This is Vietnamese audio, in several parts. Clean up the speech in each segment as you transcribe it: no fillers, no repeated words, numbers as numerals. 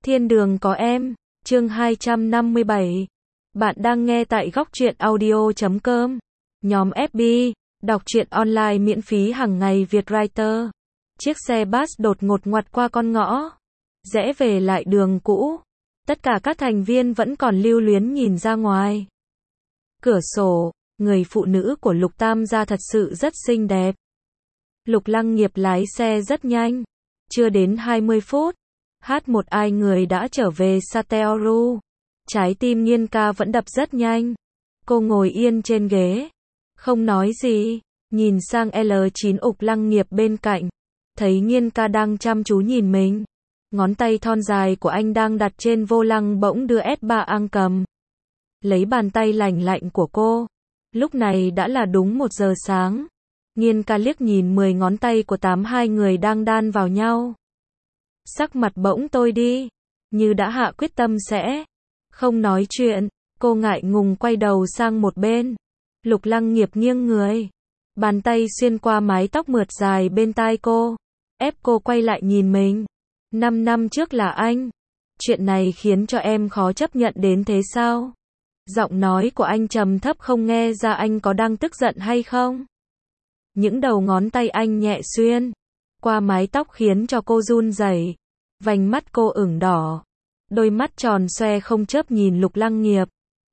Thiên đường có em, chương 257. Bạn đang nghe tại góc truyện audio.com. Nhóm FB, đọc truyện online miễn phí hàng ngày Việt Writer. Chiếc xe bus đột ngột ngoặt qua con ngõ, rẽ về lại đường cũ. Tất cả các thành viên vẫn còn lưu luyến nhìn ra ngoài cửa sổ. Người phụ nữ của Lục Tam gia thật sự rất xinh đẹp. Lục Lăng Nghiệp lái xe rất nhanh. Chưa đến 20 phút, một ai người đã trở về Sateoru. Trái tim Nhiên ca vẫn đập rất nhanh. Cô ngồi yên trên ghế, không nói gì, nhìn sang L9 Ục Lăng Nghiệp bên cạnh. Thấy Nhiên ca đang chăm chú nhìn mình. Ngón tay thon dài của anh đang đặt trên vô lăng bỗng đưa S3 Ang cầm lấy bàn tay lành lạnh của cô. Lúc này đã là đúng 1 giờ sáng. Nhiên ca liếc nhìn 10 ngón tay của hai người đang đan vào nhau. Sắc mặt bỗng tối đi, như đã hạ quyết tâm sẽ không nói chuyện. Cô ngại ngùng quay đầu sang một bên. Lục Lăng Nghiệp nghiêng người, bàn tay xuyên qua mái tóc mượt dài bên tai cô, ép cô quay lại nhìn mình. 5 năm trước là anh. Chuyện này khiến cho em khó chấp nhận đến thế sao? Giọng nói của anh trầm thấp không nghe ra anh có đang tức giận hay không. Những đầu ngón tay anh nhẹ xuyên qua mái tóc khiến cho cô run rẩy. Vành mắt cô ửng đỏ, đôi mắt tròn xoe không chớp nhìn Lục Lăng Nghiệp.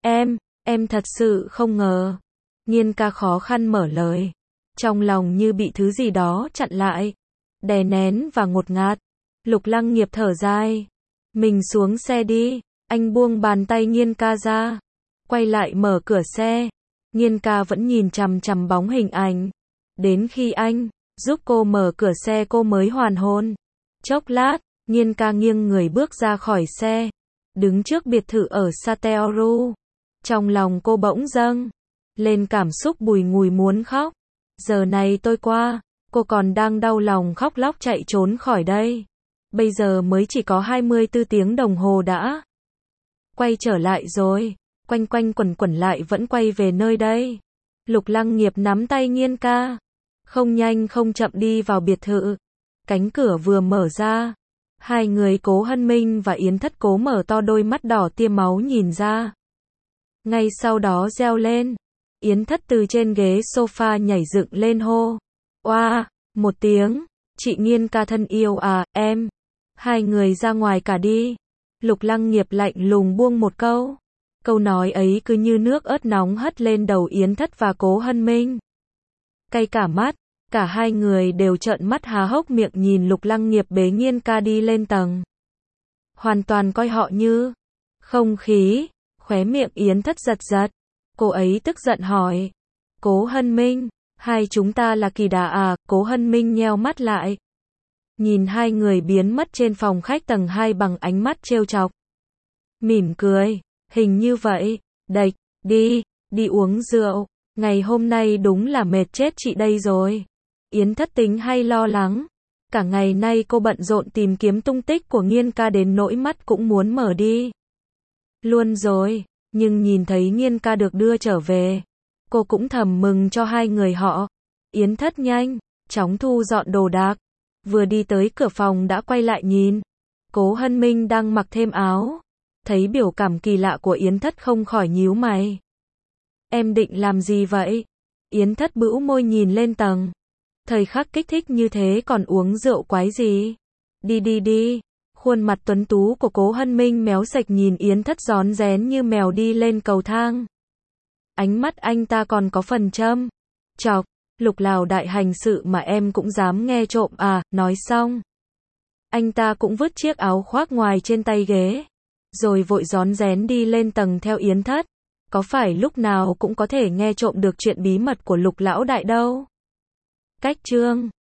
Em thật sự không ngờ. Nhiên ca khó khăn mở lời, trong lòng như bị thứ gì đó chặn lại, đè nén và ngột ngạt. Lục Lăng Nghiệp thở dài. Mình xuống xe đi. Anh buông bàn tay Nhiên ca ra, quay lại mở cửa xe. Nhiên ca vẫn nhìn chằm chằm bóng hình ảnh. Đến khi anh giúp cô mở cửa xe cô mới hoàn hồn. Chốc lát, Nhiên ca nghiêng người bước ra khỏi xe, đứng trước biệt thự ở Sateoru. Trong lòng cô bỗng dâng lên cảm xúc bùi ngùi muốn khóc. Giờ này tôi qua, cô còn đang đau lòng khóc lóc chạy trốn khỏi đây. Bây giờ mới chỉ có 24 tiếng đồng hồ đã quay trở lại rồi. Quanh quanh quẩn quẩn lại vẫn quay về nơi đây. Lục Lăng Nghiệp nắm tay Nhiên ca, không nhanh không chậm đi vào biệt thự. Cánh cửa vừa mở ra, hai người Cố Hân Minh và Yến Thất Cố mở to đôi mắt đỏ tiêm máu nhìn ra. Ngay sau đó reo lên. Yến Thất từ trên ghế sofa nhảy dựng lên hô. Oa, một tiếng. Chị Nhiên ca thân yêu à, em. Hai người ra ngoài cả đi. Lục Lăng Nghiệp lạnh lùng buông một câu. Câu nói ấy cứ như nước ớt nóng hất lên đầu Yến Thất và Cố Hân Minh. Cay cả mắt, cả hai người đều trợn mắt há hốc miệng nhìn Lục Lăng Nghiệp bế Nhiên ca đi lên tầng. Hoàn toàn coi họ như không khí. Khóe miệng Yến Thất giật giật. Cô ấy tức giận hỏi. Cố Hân Minh, hai chúng ta là kỳ đà à? Cố Hân Minh nheo mắt lại, nhìn hai người biến mất trên phòng khách tầng 2 bằng ánh mắt trêu chọc. Mỉm cười. Hình như vậy. Đạch, đi uống rượu. Ngày hôm nay đúng là mệt chết chị đây rồi. Yến Thất tính hay lo lắng. Cả ngày nay cô bận rộn tìm kiếm tung tích của Nhiên ca đến nỗi mắt cũng muốn mở đi luôn rồi. Nhưng nhìn thấy Nhiên ca được đưa trở về, cô cũng thầm mừng cho hai người họ. Yến Thất nhanh chóng thu dọn đồ đạc, vừa đi tới cửa phòng đã quay lại nhìn. Cố Hân Minh đang mặc thêm áo. Thấy biểu cảm kỳ lạ của Yến Thất không khỏi nhíu mày. Em định làm gì vậy? Yến Thất bĩu môi nhìn lên tầng. Thời khắc kích thích như thế còn uống rượu quái gì? Đi. Khuôn mặt tuấn tú của Cố Hân Minh méo sạch nhìn Yến Thất rón rén như mèo đi lên cầu thang. Ánh mắt anh ta còn có phần châm chọc. Lục Lào đại hành sự mà em cũng dám nghe trộm à? Nói xong, anh ta cũng vứt chiếc áo khoác ngoài trên tay ghế, rồi vội rón rén đi lên tầng theo Yến Thất. Có phải lúc nào cũng có thể nghe trộm được chuyện bí mật của Lục lão đại đâu. Cách chương